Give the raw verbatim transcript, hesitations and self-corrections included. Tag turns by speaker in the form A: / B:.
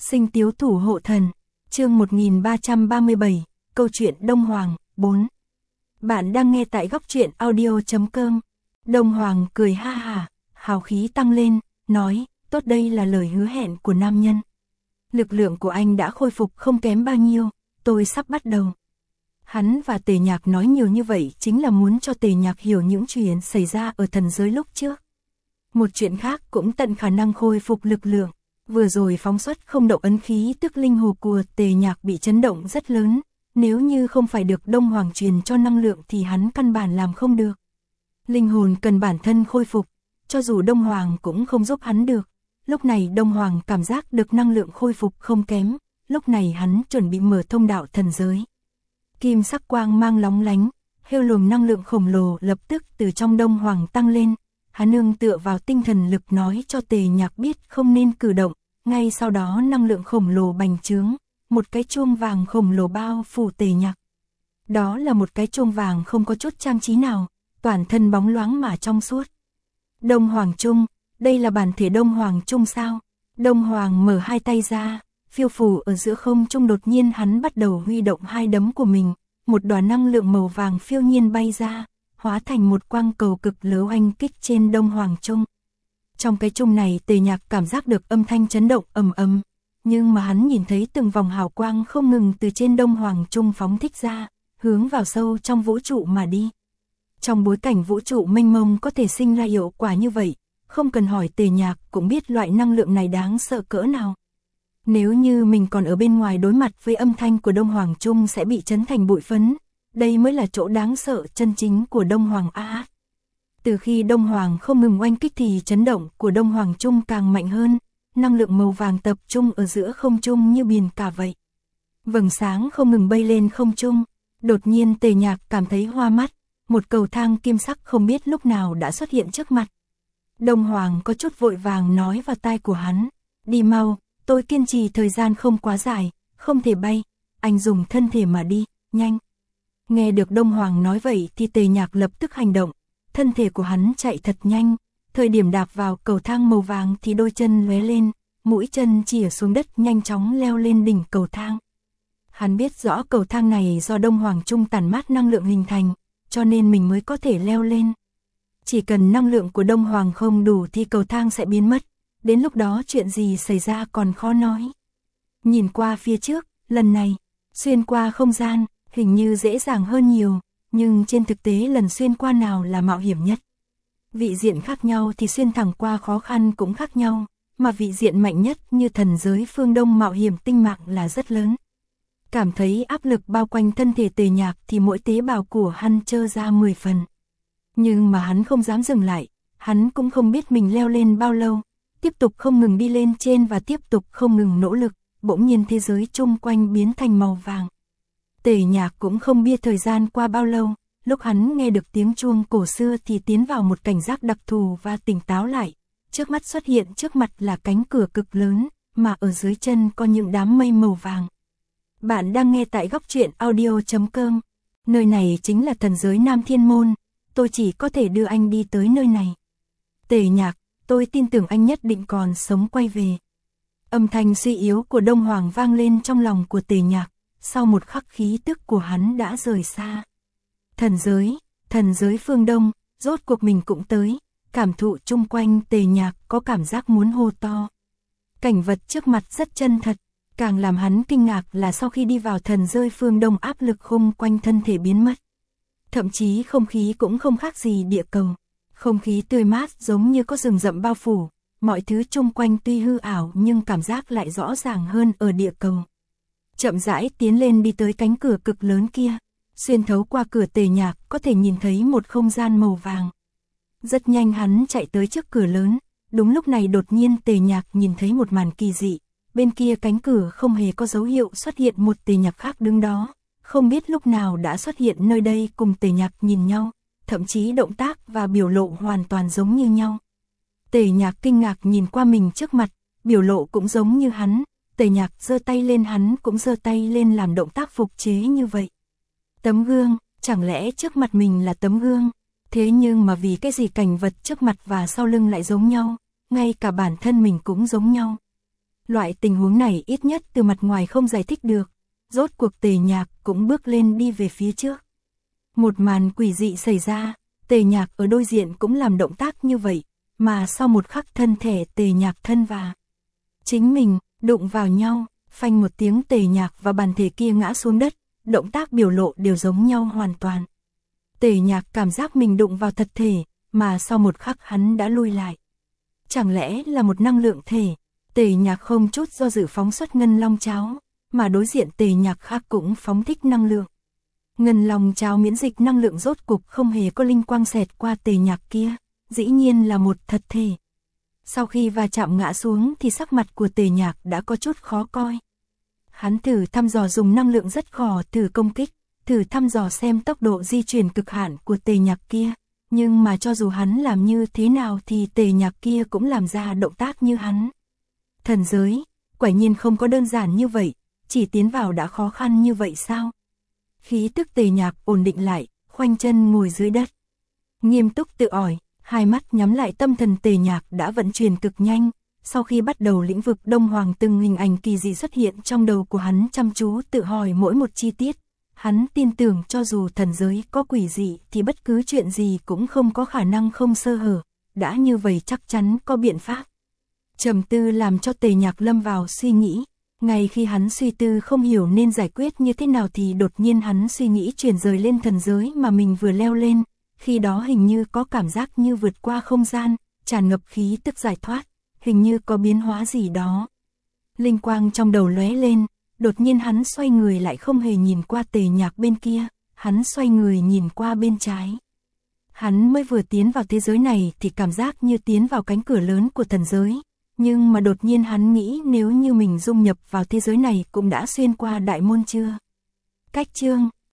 A: Sinh Tiếu Thủ Hộ Thần, chương một nghìn ba trăm ba mươi bảy, câu chuyện Đông Hoàng, bốn. Bạn đang nghe tại góc truyện audio chấm com. Đông Hoàng cười ha hả, hào khí tăng lên, nói, tốt, đây là lời hứa hẹn của nam nhân. Lực lượng của anh đã khôi phục không kém bao nhiêu, tôi sắp bắt đầu. Hắn và Tề Nhạc nói nhiều như vậy chính là muốn cho Tề Nhạc hiểu những chuyện xảy ra ở thần giới lúc trước. Một chuyện khác cũng tận khả năng khôi phục lực lượng. Vừa rồi phóng xuất không động ấn khí tức linh hồ của Tề Nhạc bị chấn động rất lớn. Nếu như không phải được Đông Hoàng truyền cho năng lượng thì hắn căn bản làm không được. Linh hồn cần bản thân khôi phục, cho dù Đông Hoàng cũng không giúp hắn được. Lúc này Đông Hoàng cảm giác được năng lượng khôi phục không kém, lúc này hắn chuẩn bị mở thông đạo thần giới. Kim sắc quang mang lóng lánh, hêu luồng năng lượng khổng lồ lập tức từ trong Đông Hoàng tăng lên. Hắn nương tựa vào tinh thần lực nói cho Tề Nhạc biết không nên cử động, ngay sau đó năng lượng khổng lồ bành trướng, một cái chuông vàng khổng lồ bao phủ Tề Nhạc. Đó là một cái chuông vàng không có chút trang trí nào, toàn thân bóng loáng mà trong suốt. Đông Hoàng Trung, đây là bản thể Đông Hoàng Trung sao? Đông Hoàng mở hai tay ra, phiêu phù ở giữa không trung, đột nhiên hắn bắt đầu huy động hai đấm của mình, một đoàn năng lượng màu vàng phiêu nhiên bay ra, hóa thành một quang cầu cực lớn oanh kích trên Đông Hoàng Trung. Trong cái chung này Tề Nhạc cảm giác được âm thanh chấn động ầm ầm, nhưng mà hắn nhìn thấy từng vòng hào quang không ngừng từ trên Đông Hoàng Trung phóng thích ra, hướng vào sâu trong vũ trụ mà đi. Trong bối cảnh vũ trụ mênh mông có thể sinh ra hiệu quả như vậy, không cần hỏi Tề Nhạc cũng biết loại năng lượng này đáng sợ cỡ nào. Nếu như mình còn ở bên ngoài đối mặt với âm thanh của Đông Hoàng Trung sẽ bị chấn thành bụi phấn. Đây mới là chỗ đáng sợ chân chính của Đông Hoàng A. Từ khi Đông Hoàng không ngừng oanh kích thì chấn động của Đông Hoàng Trung càng mạnh hơn, năng lượng màu vàng tập trung ở giữa không trung như biển cả vậy. Vầng sáng không ngừng bay lên không trung, đột nhiên Tề Nhạc cảm thấy hoa mắt, một cầu thang kim sắc không biết lúc nào đã xuất hiện trước mặt. Đông Hoàng có chút vội vàng nói vào tai của hắn, đi mau, tôi kiên trì thời gian không quá dài, không thể bay, anh dùng thân thể mà đi, nhanh. Nghe được Đông Hoàng nói vậy thì Tề Nhạc lập tức hành động, thân thể của hắn chạy thật nhanh, thời điểm đạp vào cầu thang màu vàng thì đôi chân lóe lên, mũi chân chìa xuống đất nhanh chóng leo lên đỉnh cầu thang. Hắn biết rõ cầu thang này do Đông Hoàng Trung tản mát năng lượng hình thành, cho nên mình mới có thể leo lên. Chỉ cần năng lượng của Đông Hoàng không đủ thì cầu thang sẽ biến mất, đến lúc đó chuyện gì xảy ra còn khó nói. Nhìn qua phía trước, lần này, xuyên qua không gian, hình như dễ dàng hơn nhiều, nhưng trên thực tế lần xuyên qua nào là mạo hiểm nhất. Vị diện khác nhau thì xuyên thẳng qua khó khăn cũng khác nhau, mà vị diện mạnh nhất như thần giới phương Đông mạo hiểm tinh mạng là rất lớn. Cảm thấy áp lực bao quanh thân thể Tề Nhạc thì mỗi tế bào của hắn trơ ra mười phần. Nhưng mà hắn không dám dừng lại, hắn cũng không biết mình leo lên bao lâu, tiếp tục không ngừng đi lên trên và tiếp tục không ngừng nỗ lực, bỗng nhiên thế giới chung quanh biến thành màu vàng. Tề Nhạc cũng không biết thời gian qua bao lâu, lúc hắn nghe được tiếng chuông cổ xưa thì tiến vào một cảnh giác đặc thù và tỉnh táo lại. Trước mắt xuất hiện trước mặt là cánh cửa cực lớn, mà ở dưới chân có những đám mây màu vàng. Bạn đang nghe tại góc truyện audio chấm com. Nơi này chính là thần giới Nam Thiên Môn, tôi chỉ có thể đưa anh đi tới nơi này. Tề Nhạc, tôi tin tưởng anh nhất định còn sống quay về. Âm thanh suy yếu của Đông Hoàng vang lên trong lòng của Tề Nhạc. Sau một khắc khí tức của hắn đã rời xa. Thần giới, thần giới phương Đông, rốt cuộc mình cũng tới, cảm thụ chung quanh Tề Nhạc có cảm giác muốn hô to. Cảnh vật trước mặt rất chân thật, càng làm hắn kinh ngạc là sau khi đi vào thần giới phương Đông áp lực khung quanh thân thể biến mất. Thậm chí không khí cũng không khác gì địa cầu, không khí tươi mát giống như có rừng rậm bao phủ, mọi thứ chung quanh tuy hư ảo nhưng cảm giác lại rõ ràng hơn ở địa cầu. Chậm rãi tiến lên đi tới cánh cửa cực lớn kia, xuyên thấu qua cửa Tề Nhạc có thể nhìn thấy một không gian màu vàng. Rất nhanh hắn chạy tới trước cửa lớn, đúng lúc này đột nhiên Tề Nhạc nhìn thấy một màn kỳ dị, bên kia cánh cửa không hề có dấu hiệu xuất hiện một Tề Nhạc khác đứng đó, không biết lúc nào đã xuất hiện nơi đây cùng Tề Nhạc nhìn nhau, thậm chí động tác và biểu lộ hoàn toàn giống như nhau. Tề Nhạc kinh ngạc nhìn qua mình trước mặt, biểu lộ cũng giống như hắn. Tề Nhạc giơ tay lên, hắn cũng giơ tay lên làm động tác phục chế như vậy. Tấm gương, chẳng lẽ trước mặt mình là tấm gương? Thế nhưng mà vì cái gì cảnh vật trước mặt và sau lưng lại giống nhau, ngay cả bản thân mình cũng giống nhau. Loại tình huống này ít nhất từ mặt ngoài không giải thích được. Rốt cuộc Tề Nhạc cũng bước lên đi về phía trước. Một màn quỷ dị xảy ra, Tề Nhạc ở đối diện cũng làm động tác như vậy, mà sau một khắc thân thể Tề Nhạc thân và chính mình đụng vào nhau, phanh một tiếng Tề Nhạc và bản thể kia ngã xuống đất, động tác biểu lộ đều giống nhau hoàn toàn. Tề Nhạc cảm giác mình đụng vào thật thể, mà sau một khắc hắn đã lui lại. Chẳng lẽ là một năng lượng thể? Tề Nhạc không chút do dự phóng xuất ngân long cháo, mà đối diện Tề Nhạc khác cũng phóng thích năng lượng. Ngân long cháo miễn dịch năng lượng rốt cục không hề có linh quang xẹt qua Tề Nhạc kia, dĩ nhiên là một thật thể. Sau khi va chạm ngã xuống thì sắc mặt của Tề Nhạc đã có chút khó coi. Hắn thử thăm dò dùng năng lượng rất khó thử công kích, thử thăm dò xem tốc độ di chuyển cực hạn của Tề Nhạc kia, nhưng mà cho dù hắn làm như thế nào thì Tề Nhạc kia cũng làm ra động tác như hắn. Thần giới, quả nhiên không có đơn giản như vậy, chỉ tiến vào đã khó khăn như vậy sao? Khí tức Tề Nhạc ổn định lại, khoanh chân ngồi dưới đất. Nghiêm túc tự hỏi, hai mắt nhắm lại, tâm thần Tề Nhạc đã vận chuyển cực nhanh. Sau khi bắt đầu lĩnh vực Đông Hoàng, từng hình ảnh kỳ dị xuất hiện trong đầu của hắn, chăm chú tự hỏi mỗi một chi tiết. Hắn tin tưởng cho dù thần giới có quỷ dị thì bất cứ chuyện gì cũng không có khả năng không sơ hở, đã như vậy chắc chắn có biện pháp. Trầm tư làm cho Tề Nhạc lâm vào suy nghĩ. Ngay khi hắn suy tư không hiểu nên giải quyết như thế nào thì đột nhiên hắn suy nghĩ chuyển rời lên thần giới mà mình vừa leo lên. Khi đó hình như có cảm giác như vượt qua không gian, tràn ngập khí tức giải thoát, hình như có biến hóa gì đó. Linh quang trong đầu lóe lên, đột nhiên hắn xoay người lại, không hề nhìn qua Tề Nhạc bên kia, hắn xoay người nhìn qua bên trái. Hắn mới vừa tiến vào thế giới này thì cảm giác như tiến vào cánh cửa lớn của thần giới. Nhưng mà đột nhiên hắn nghĩ nếu như mình dung nhập vào thế giới này cũng đã xuyên qua đại môn chưa? Cách chương